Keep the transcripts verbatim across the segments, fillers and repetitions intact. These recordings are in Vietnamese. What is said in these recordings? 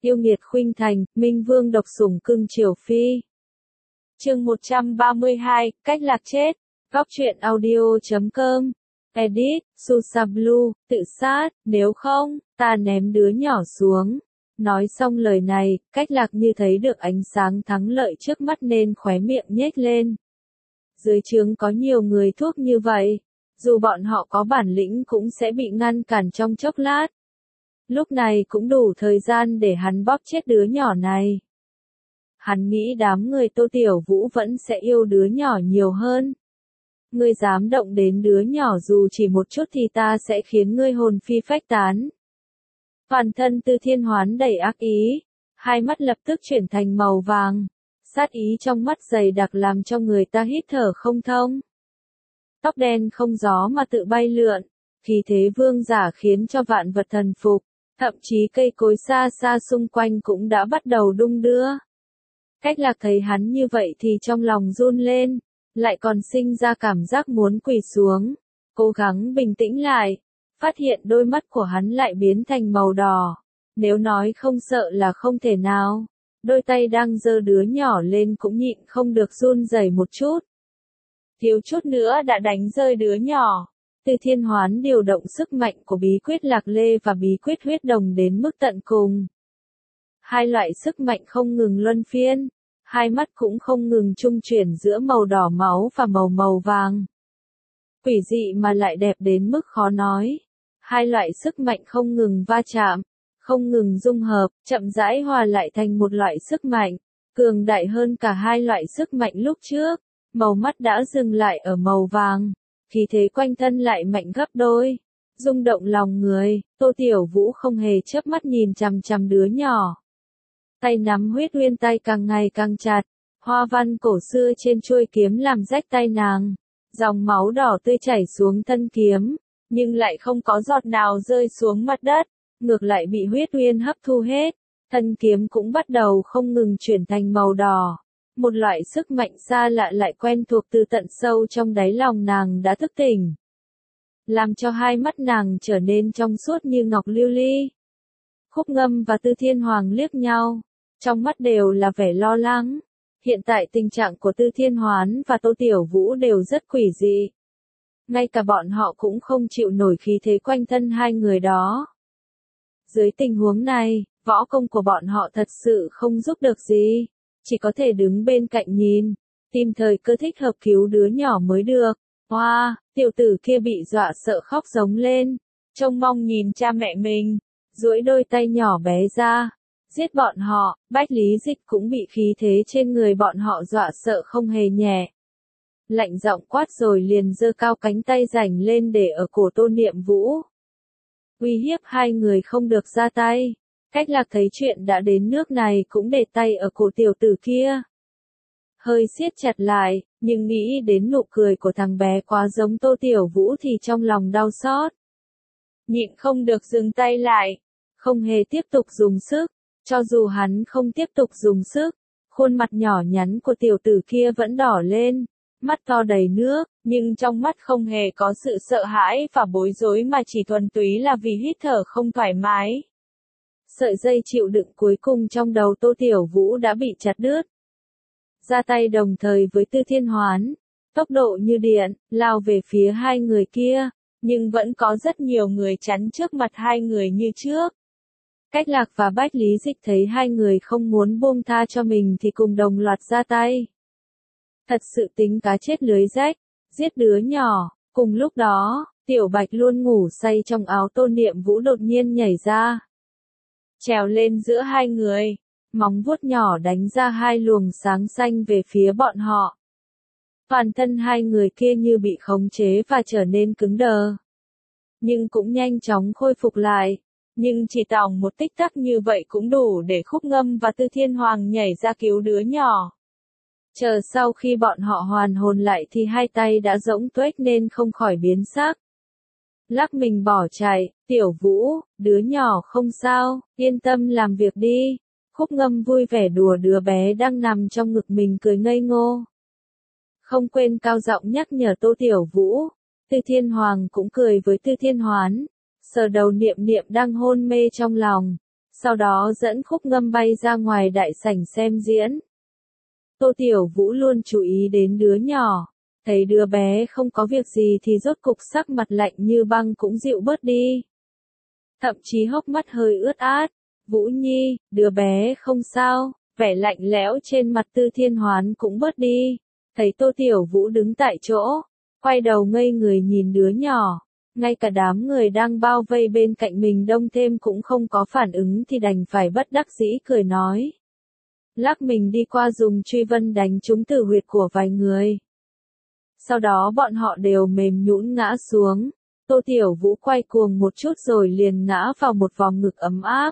Yêu nghiệt khuynh thành, Minh Vương độc sủng cưng chiều phi. Chương một trăm ba mươi hai, cách lạc chết. Góc truyện audio chấm com. Edit, Susa Blue, tự sát, nếu không, ta ném đứa nhỏ xuống. Nói xong lời này, cách lạc như thấy được ánh sáng thắng lợi trước mắt nên khóe miệng nhếch lên. Dưới trướng có nhiều người thuốc như vậy, dù bọn họ có bản lĩnh cũng sẽ bị ngăn cản trong chốc lát. Lúc này cũng đủ thời gian để hắn bóp chết đứa nhỏ này. Hắn nghĩ đám người Tô Tiểu Vũ vẫn sẽ yêu đứa nhỏ nhiều hơn. Ngươi dám động đến đứa nhỏ dù chỉ một chút thì ta sẽ khiến ngươi hồn phi phách tán. Toàn thân Tư Thiên Hoán đầy ác ý, hai mắt lập tức chuyển thành màu vàng, sát ý trong mắt dày đặc làm cho người ta hít thở không thông. Tóc đen không gió mà tự bay lượn, khí thế vương giả khiến cho vạn vật thần phục, thậm chí cây cối xa xa xung quanh cũng đã bắt đầu đung đưa. Cách lạc thấy hắn như vậy thì trong lòng run lên, lại còn sinh ra cảm giác muốn quỳ xuống, cố gắng bình tĩnh lại, phát hiện đôi mắt của hắn lại biến thành màu đỏ. Nếu nói không sợ là không thể nào, đôi tay đang giơ đứa nhỏ lên cũng nhịn không được run rẩy một chút. Thiếu chút nữa đã đánh rơi đứa nhỏ. Tư Thiên Hoán điều động sức mạnh của bí quyết lạc lê và bí quyết huyết đồng đến mức tận cùng. Hai loại sức mạnh không ngừng luân phiên, hai mắt cũng không ngừng trung chuyển giữa màu đỏ máu và màu màu vàng. Quỷ dị mà lại đẹp đến mức khó nói. Hai loại sức mạnh không ngừng va chạm, không ngừng dung hợp, chậm rãi hòa lại thành một loại sức mạnh, cường đại hơn cả hai loại sức mạnh lúc trước. Màu mắt đã dừng lại ở màu vàng, khí thế quanh thân lại mạnh gấp đôi, rung động lòng người. Tô Tiểu Vũ không hề chớp mắt nhìn chằm chằm đứa nhỏ. Tay nắm huyết uyên tay càng ngày càng chặt, hoa văn cổ xưa trên chuôi kiếm làm rách tay nàng, dòng máu đỏ tươi chảy xuống thân kiếm, nhưng lại không có giọt nào rơi xuống mặt đất, ngược lại bị huyết uyên hấp thu hết, thân kiếm cũng bắt đầu không ngừng chuyển thành màu đỏ. Một loại sức mạnh xa lạ lại quen thuộc từ tận sâu trong đáy lòng nàng đã thức tỉnh, làm cho hai mắt nàng trở nên trong suốt như ngọc lưu ly. Khúc Ngâm và Tư Thiên Hoàng liếc nhau, trong mắt đều là vẻ lo lắng. Hiện tại tình trạng của Tư Thiên Hoán và Tô Tiểu Vũ đều rất quỷ dị. Ngay cả bọn họ cũng không chịu nổi khí thế quanh thân hai người đó. Dưới tình huống này, võ công của bọn họ thật sự không giúp được gì. Chỉ có thể đứng bên cạnh nhìn, tìm thời cơ thích hợp cứu đứa nhỏ mới được. Hoa, wow, tiểu tử kia bị dọa sợ khóc giống lên, trông mong nhìn cha mẹ mình, duỗi đôi tay nhỏ bé ra, giết bọn họ. Bách Lý Dịch cũng bị khí thế trên người bọn họ dọa sợ không hề nhẹ. Lạnh giọng quát rồi liền giơ cao cánh tay rảnh lên để ở cổ Tô Niệm Vũ. Uy hiếp hai người không được ra tay. Cách lạc thấy chuyện đã đến nước này cũng để tay ở cổ tiểu tử kia. Hơi siết chặt lại, nhưng nghĩ đến nụ cười của thằng bé quá giống Tô Tiểu Vũ thì trong lòng đau xót. Nhịn không được dừng tay lại, không hề tiếp tục dùng sức. Cho dù hắn không tiếp tục dùng sức, khuôn mặt nhỏ nhắn của tiểu tử kia vẫn đỏ lên, mắt to đầy nước, nhưng trong mắt không hề có sự sợ hãi và bối rối mà chỉ thuần túy là vì hít thở không thoải mái. Sợi dây chịu đựng cuối cùng trong đầu Tô Tiểu Vũ đã bị chặt đứt. Ra tay đồng thời với Tư Thiên Hoán, tốc độ như điện, lao về phía hai người kia, nhưng vẫn có rất nhiều người chắn trước mặt hai người như trước. Cách lạc và Bách Lý Dịch thấy hai người không muốn buông tha cho mình thì cùng đồng loạt ra tay. Thật sự tính cá chết lưới rách, giết đứa nhỏ. Cùng lúc đó, Tiểu Bạch luôn ngủ say trong áo Tô Niệm Vũ đột nhiên nhảy ra. Trèo lên giữa hai người, móng vuốt nhỏ đánh ra hai luồng sáng xanh về phía bọn họ. Toàn thân hai người kia như bị khống chế và trở nên cứng đờ. Nhưng cũng nhanh chóng khôi phục lại. Nhưng chỉ tòng một tích tắc như vậy cũng đủ để Khúc Ngâm và Tư Thiên Hoàng nhảy ra cứu đứa nhỏ. Chờ sau khi bọn họ hoàn hồn lại thì hai tay đã rỗng tuếch nên không khỏi biến sắc. Lắc mình bỏ chạy. Tiểu Vũ, đứa nhỏ không sao, yên tâm làm việc đi. Khúc Ngâm vui vẻ đùa đứa bé đang nằm trong ngực mình cười ngây ngô. Không quên cao giọng nhắc nhở Tô Tiểu Vũ. Tư Thiên Hoàng cũng cười với Tư Thiên Hoán, sờ đầu Niệm Niệm đang hôn mê trong lòng. sau đó dẫn Khúc Ngâm bay ra ngoài đại sảnh xem diễn. Tô Tiểu Vũ luôn chú ý đến đứa nhỏ, thấy đứa bé không có việc gì thì rốt cục sắc mặt lạnh như băng cũng dịu bớt đi. Thậm chí hốc mắt hơi ướt át. Vũ Nhi, đứa bé không sao, vẻ lạnh lẽo trên mặt Tư Thiên Hoán cũng bớt đi. Thấy Tô Tiểu Vũ đứng tại chỗ, quay đầu ngây người nhìn đứa nhỏ. Ngay cả đám người đang bao vây bên cạnh mình đông thêm cũng không có phản ứng thì đành phải bất đắc dĩ cười nói. Lắc mình đi qua dùng truy vân đánh trúng tử huyệt của vài người. Sau đó bọn họ đều mềm nhũn ngã xuống. Tô Tiểu Vũ quay cuồng một chút rồi liền ngã vào một vòng ngực ấm áp.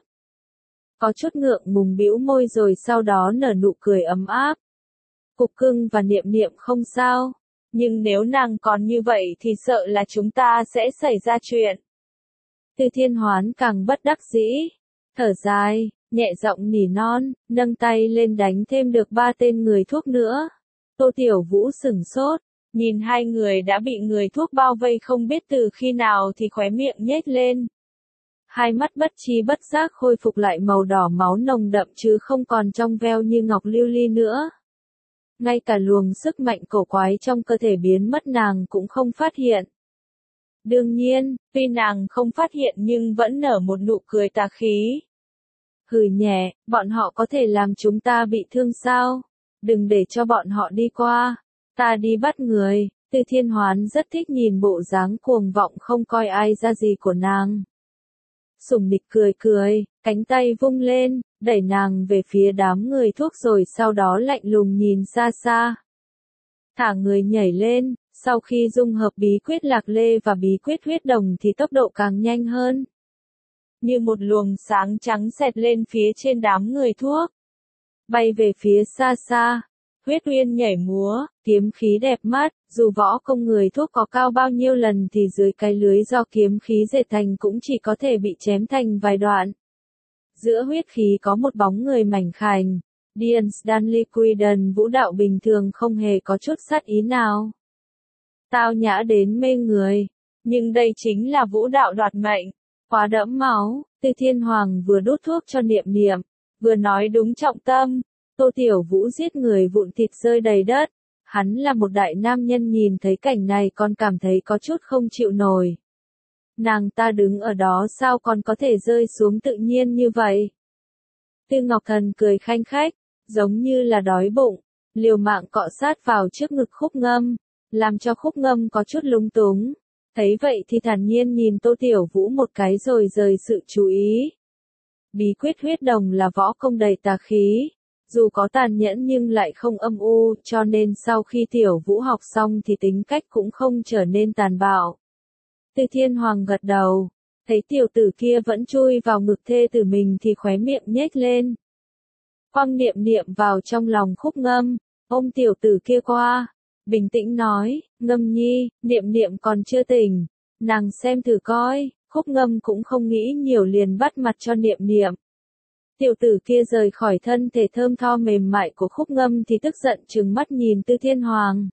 Có chút ngượng ngùng bĩu môi rồi sau đó nở nụ cười ấm áp. Cục Cưng và Niệm Niệm không sao, nhưng nếu nàng còn như vậy thì sợ là chúng ta sẽ xảy ra chuyện. Tư Thiên Hoán càng bất đắc dĩ, thở dài, nhẹ giọng nỉ non, nâng tay lên đánh thêm được ba tên người thuốc nữa. Tô Tiểu Vũ sửng sốt, nhìn hai người đã bị người thuốc bao vây không biết từ khi nào thì khóe miệng nhếch lên. Hai mắt bất chi bất giác khôi phục lại màu đỏ máu nồng đậm chứ không còn trong veo như ngọc lưu ly nữa. Ngay cả luồng sức mạnh cổ quái trong cơ thể biến mất nàng cũng không phát hiện. Đương nhiên, tuy nàng không phát hiện nhưng vẫn nở một nụ cười tà khí. Hừ nhẹ, bọn họ có thể làm chúng ta bị thương sao? Đừng để cho bọn họ đi qua. Ta đi bắt người. Tư Thiên Hoán rất thích nhìn bộ dáng cuồng vọng không coi ai ra gì của nàng. Sủng nịch cười cười, cánh tay vung lên, đẩy nàng về phía đám người thuốc rồi sau đó lạnh lùng nhìn xa xa. Thả người nhảy lên, sau khi dung hợp bí quyết lạc lê và bí quyết huyết đồng thì tốc độ càng nhanh hơn. Như một luồng sáng trắng xẹt lên phía trên đám người thuốc. Bay về phía xa xa, huyết uyên nhảy múa, kiếm khí đẹp mắt, dù võ công người thuốc có cao bao nhiêu lần thì dưới cái lưới do kiếm khí dệt thành cũng chỉ có thể bị chém thành vài đoạn. Giữa huyết khí có một bóng người mảnh khảnh, Dian Stanley Quiden vũ đạo bình thường không hề có chút sát ý nào. Tao nhã đến mê người, nhưng đây chính là vũ đạo đoạt mệnh, quá đẫm máu. Tư Thiên Hoàng vừa đút thuốc cho Niệm Niệm, vừa nói đúng trọng tâm. Tô Tiểu Vũ giết người vụn thịt rơi đầy đất. Hắn là một đại nam nhân nhìn thấy cảnh này còn cảm thấy có chút không chịu nổi. Nàng ta đứng ở đó sao còn có thể rơi xuống tự nhiên như vậy? Tư Ngọc Thần cười khanh khách, giống như là đói bụng, liều mạng cọ sát vào trước ngực Khúc Ngâm, làm cho Khúc Ngâm có chút lúng túng. Thấy vậy thì thản nhiên nhìn Tô Tiểu Vũ một cái rồi rời sự chú ý. Bí quyết huyết đồng là võ công đầy tà khí. Dù có tàn nhẫn nhưng lại không âm u, cho nên sau khi Tiểu Vũ học xong thì tính cách cũng không trở nên tàn bạo. Tư Thiên Hoàng gật đầu, thấy tiểu tử kia vẫn chui vào ngực thê tử mình thì khóe miệng nhếch lên. Quăng Niệm Niệm vào trong lòng Khúc Ngâm, ôm tiểu tử kia qua, bình tĩnh nói, Ngâm Nhi, Niệm Niệm còn chưa tỉnh, nàng xem thử coi. Khúc Ngâm cũng không nghĩ nhiều liền bắt mặt cho Niệm Niệm. Tiểu tử kia rời khỏi thân thể thơm tho mềm mại của Khúc Ngâm thì tức giận trừng mắt nhìn Tư Thiên Hoàng.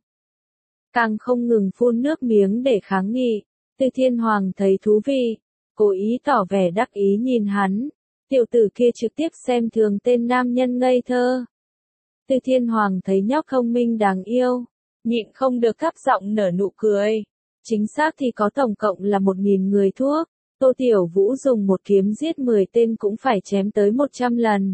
Càng không ngừng phun nước miếng để kháng nghị. Tư Thiên Hoàng thấy thú vị, cố ý tỏ vẻ đắc ý nhìn hắn. Tiểu tử kia trực tiếp xem thường tên nam nhân ngây thơ. Tư Thiên Hoàng thấy nhóc thông minh đáng yêu, nhịn không được thấp giọng nở nụ cười. Chính xác thì có tổng cộng là một nghìn người thuốc. Tô Tiểu Vũ dùng một kiếm giết mười tên cũng phải chém tới một trăm lần.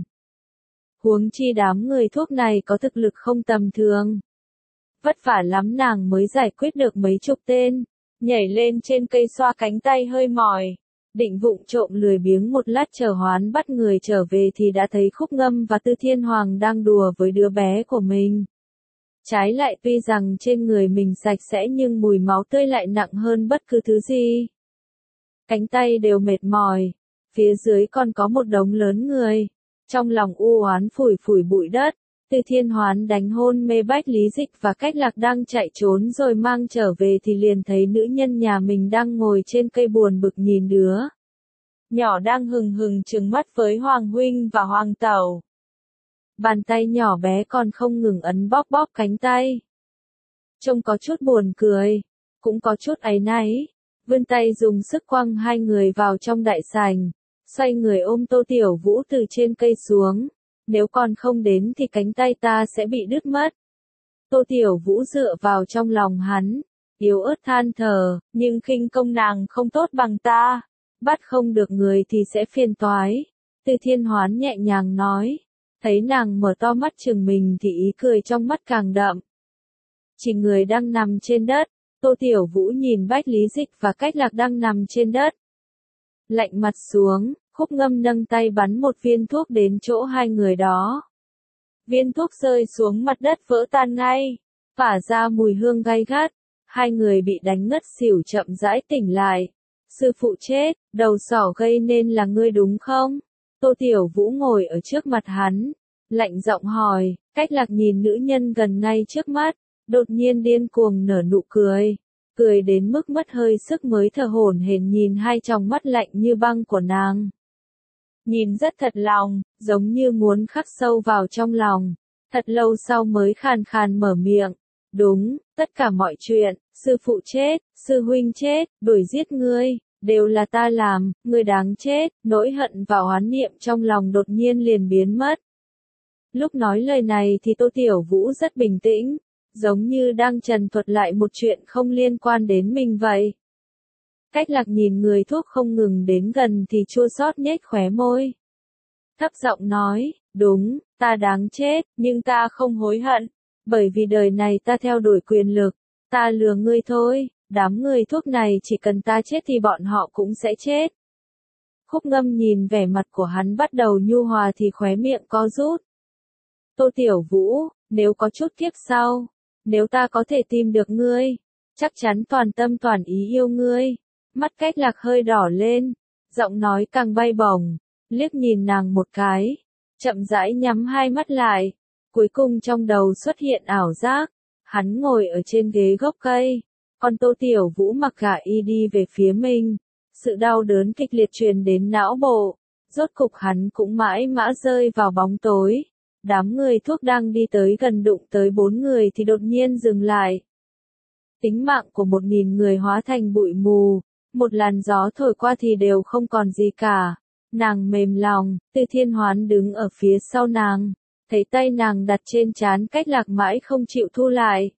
Huống chi đám người thuốc này có thực lực không tầm thường. Vất vả lắm nàng mới giải quyết được mấy chục tên. Nhảy lên trên cây xoa cánh tay hơi mỏi. Định vụng trộm lười biếng một lát chờ Hoán bắt người trở về thì đã thấy Khúc Ngâm và Tư Thiên Hoàng đang đùa với đứa bé của mình. Trái lại tuy rằng trên người mình sạch sẽ nhưng mùi máu tươi lại nặng hơn bất cứ thứ gì. Cánh tay đều mệt mỏi, phía dưới còn có một đống lớn người. Trong lòng u oán phủi phủi bụi đất, Tư Thiên Hoán đánh hôn mê Bách Lý Dịch và Cách Lạc đang chạy trốn rồi mang trở về thì liền thấy nữ nhân nhà mình đang ngồi trên cây buồn bực nhìn đứa nhỏ đang hừng hừng trừng mắt với Hoàng huynh và Hoàng tẩu. Bàn tay nhỏ bé còn không ngừng ấn bóp bóp cánh tay. Trông có chút buồn cười, cũng có chút áy náy. Vươn tay dùng sức quăng hai người vào trong đại sảnh, xoay người ôm Tô Tiểu Vũ từ trên cây xuống. Nếu còn không đến thì cánh tay ta sẽ bị đứt mất. Tô Tiểu Vũ dựa vào trong lòng hắn, yếu ớt than thở, nhưng khinh công nàng không tốt bằng ta, bắt không được người thì sẽ phiền toái. Từ Thiên Hoán nhẹ nhàng nói, thấy nàng mở to mắt chừng mình thì ý cười trong mắt càng đậm. Chỉ người đang nằm trên đất, Tô Tiểu Vũ nhìn Bách Lý Dịch và Cách Lạc đang nằm trên đất. Lạnh mặt xuống, Khúc Ngâm nâng tay bắn một viên thuốc đến chỗ hai người đó. Viên thuốc rơi xuống mặt đất vỡ tan ngay, phả ra mùi hương gay gắt. Hai người bị đánh ngất xỉu chậm rãi tỉnh lại. Sư phụ chết, đầu sỏ gây nên là ngươi đúng không? Tô Tiểu Vũ ngồi ở trước mặt hắn, lạnh giọng hỏi. Cách Lạc nhìn nữ nhân gần ngay trước mắt, đột nhiên điên cuồng nở nụ cười, cười đến mức mất hơi sức mới thở hổn hển nhìn hai tròng mắt lạnh như băng của nàng. Nhìn rất thật lòng, giống như muốn khắc sâu vào trong lòng. Thật lâu sau mới khàn khàn mở miệng. Đúng, tất cả mọi chuyện, sư phụ chết, sư huynh chết, đuổi giết ngươi, đều là ta làm, ngươi đáng chết, nỗi hận và oán niệm trong lòng đột nhiên liền biến mất. Lúc nói lời này thì Tô Tiểu Vũ rất bình tĩnh, giống như đang trần thuật lại một chuyện không liên quan đến mình vậy. Cách Lạc nhìn người thuốc không ngừng đến gần thì chua xót nhếch khóe môi. Thấp giọng nói, đúng, ta đáng chết, nhưng ta không hối hận, bởi vì đời này ta theo đuổi quyền lực, ta lừa ngươi thôi, đám người thuốc này chỉ cần ta chết thì bọn họ cũng sẽ chết. Khúc Ngâm nhìn vẻ mặt của hắn bắt đầu nhu hòa thì khóe miệng co rút. Tô Tiểu Vũ, nếu có chút kiếp sau, nếu ta có thể tìm được ngươi, chắc chắn toàn tâm toàn ý yêu ngươi. Mắt Cách Lạc hơi đỏ lên, giọng nói càng bay bổng, liếc nhìn nàng một cái, chậm rãi nhắm hai mắt lại, cuối cùng trong đầu xuất hiện ảo giác, hắn ngồi ở trên ghế gốc cây, còn Tô Tiểu Vũ mặc cả y đi về phía mình, sự đau đớn kịch liệt truyền đến não bộ, rốt cục hắn cũng mãi mã rơi vào bóng tối. Đám người thuốc đang đi tới gần đụng tới bốn người thì đột nhiên dừng lại. Tính mạng của một nghìn người hóa thành bụi mù, một làn gió thổi qua thì đều không còn gì cả. Nàng mềm lòng, Từ Thiên Hoán đứng ở phía sau nàng, thấy tay nàng đặt trên trán Cách Lạc mãi không chịu thu lại.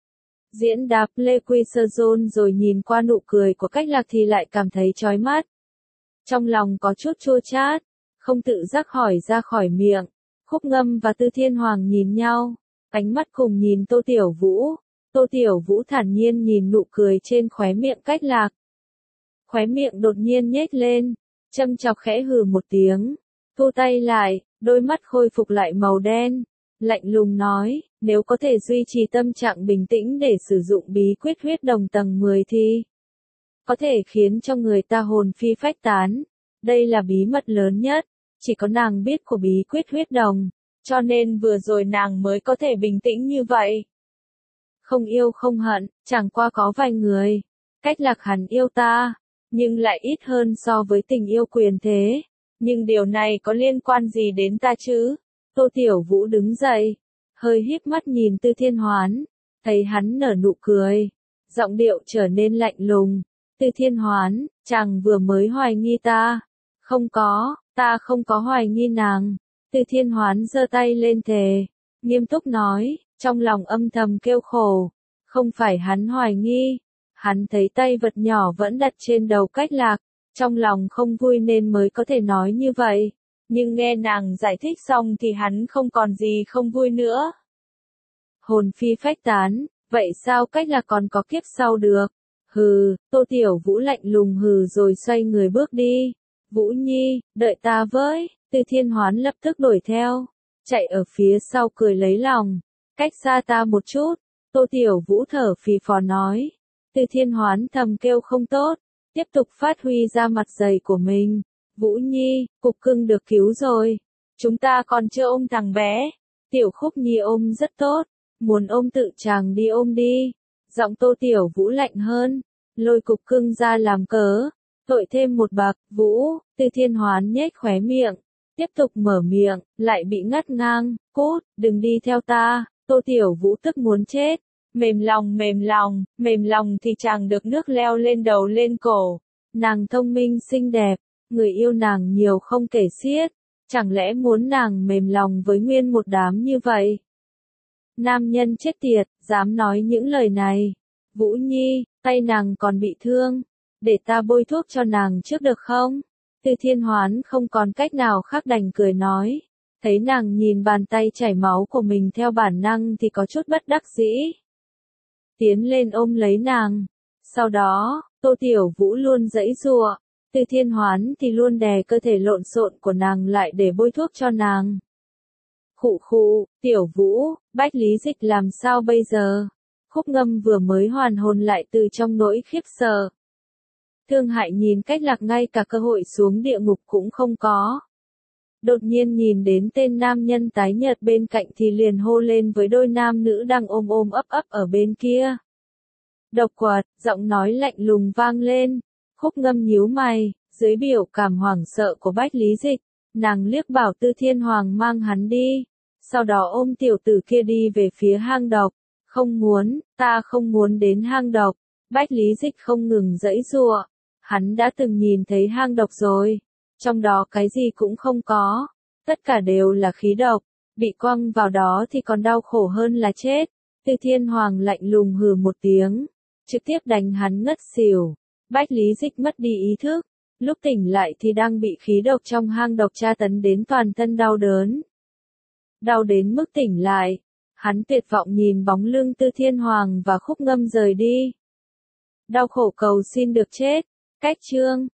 Diễn đáp Lê Quy Sơ Dôn rồi nhìn qua nụ cười của Cách Lạc thì lại cảm thấy chói mắt. Trong lòng có chút chua chát, không tự giác hỏi ra khỏi miệng. Khúc Ngâm và Tư Thiên Hoàng nhìn nhau, ánh mắt cùng nhìn Tô Tiểu Vũ. Tô Tiểu Vũ thản nhiên nhìn nụ cười trên khóe miệng Cách Lạc. Khóe miệng đột nhiên nhếch lên, châm chọc khẽ hừ một tiếng, thu tay lại, đôi mắt khôi phục lại màu đen, lạnh lùng nói, nếu có thể duy trì tâm trạng bình tĩnh để sử dụng bí quyết huyết đồng tầng mười thì có thể khiến cho người ta hồn phi phách tán. Đây là bí mật lớn nhất, chỉ có nàng biết của bí quyết huyết đồng, cho nên vừa rồi nàng mới có thể bình tĩnh như vậy. Không yêu không hận, chẳng qua có vài người, Cách Lạc hắn yêu ta, nhưng lại ít hơn so với tình yêu quyền thế. Nhưng điều này có liên quan gì đến ta chứ? Tô Tiểu Vũ đứng dậy, hơi híp mắt nhìn Tư Thiên Hoán, thấy hắn nở nụ cười, giọng điệu trở nên lạnh lùng. Tư Thiên Hoán, chàng vừa mới hoài nghi ta. Không có, ta không có hoài nghi nàng. Tư Thiên Hoán giơ tay lên thề, nghiêm túc nói, trong lòng âm thầm kêu khổ. Không phải hắn hoài nghi, hắn thấy tay vật nhỏ vẫn đặt trên đầu Cách Lạc, trong lòng không vui nên mới có thể nói như vậy. Nhưng nghe nàng giải thích xong thì hắn không còn gì không vui nữa. Hồn phi phách tán, vậy sao Cách Lạc còn có kiếp sau được? Hừ, Tô Tiểu Vũ lạnh lùng hừ rồi xoay người bước đi. Vũ Nhi, đợi ta với. Tư Thiên Hoán lập tức đuổi theo, chạy ở phía sau cười lấy lòng. Cách xa ta một chút. Tô Tiểu Vũ thở phì phò nói. Tư Thiên Hoán thầm kêu không tốt, tiếp tục phát huy ra mặt dày của mình. Vũ Nhi, cục cưng được cứu rồi. Chúng ta còn chưa ôm thằng bé. Tiểu Khúc Nhi ôm rất tốt, muốn ôm tự chàng đi ôm đi. Giọng Tô Tiểu Vũ lạnh hơn, lôi cục cưng ra làm cớ, tội thêm một bậc. Vũ, Tư Thiên Hoán nhếch khóe miệng, tiếp tục mở miệng, lại bị ngắt ngang. Cút, đừng đi theo ta. Tô Tiểu Vũ tức muốn chết. Mềm lòng mềm lòng, mềm lòng thì chàng được nước leo lên đầu lên cổ. Nàng thông minh xinh đẹp, người yêu nàng nhiều không kể xiết, chẳng lẽ muốn nàng mềm lòng với nguyên một đám như vậy? Nam nhân chết tiệt, dám nói những lời này. Vũ Nhi, tay nàng còn bị thương, để ta bôi thuốc cho nàng trước được không? Từ Thiên Hoán không còn cách nào khác đành cười nói. Thấy nàng nhìn bàn tay chảy máu của mình theo bản năng thì có chút bất đắc dĩ. Tiến lên ôm lấy nàng. Sau đó, Tô Tiểu Vũ luôn giãy giụa. Từ Thiên Hoán thì luôn đè cơ thể lộn xộn của nàng lại để bôi thuốc cho nàng. Khụ khụ, Tiểu Vũ, Bách Lý Dịch làm sao bây giờ? Khúc Ngâm vừa mới hoàn hồn lại từ trong nỗi khiếp sợ. Thương Hại nhìn Cách Lạc ngay cả cơ hội xuống địa ngục cũng không có. Đột nhiên nhìn đến tên nam nhân tái nhợt bên cạnh thì liền hô lên với đôi nam nữ đang ôm ôm ấp ấp ở bên kia. Độc Quật, giọng nói lạnh lùng vang lên. Khúc Ngâm nhíu mày, dưới biểu cảm hoảng sợ của Bách Lý Dịch, nàng liếc bảo Tư Thiên Hoàng mang hắn đi, sau đó ôm tiểu tử kia đi về phía hang độc. Không muốn, ta không muốn đến hang độc. Bách Lý Dịch không ngừng giãy giụa. Hắn đã từng nhìn thấy hang độc rồi, trong đó cái gì cũng không có, tất cả đều là khí độc, bị quăng vào đó thì còn đau khổ hơn là chết. Tư Thiên Hoàng lạnh lùng hừ một tiếng, trực tiếp đánh hắn ngất xỉu. Bách Lý Dịch mất đi ý thức, lúc tỉnh lại thì đang bị khí độc trong hang độc tra tấn đến toàn thân đau đớn. Đau đến mức tỉnh lại, hắn tuyệt vọng nhìn bóng lưng Tư Thiên Hoàng và Khúc Ngâm rời đi. Đau khổ cầu xin được chết. Cách chương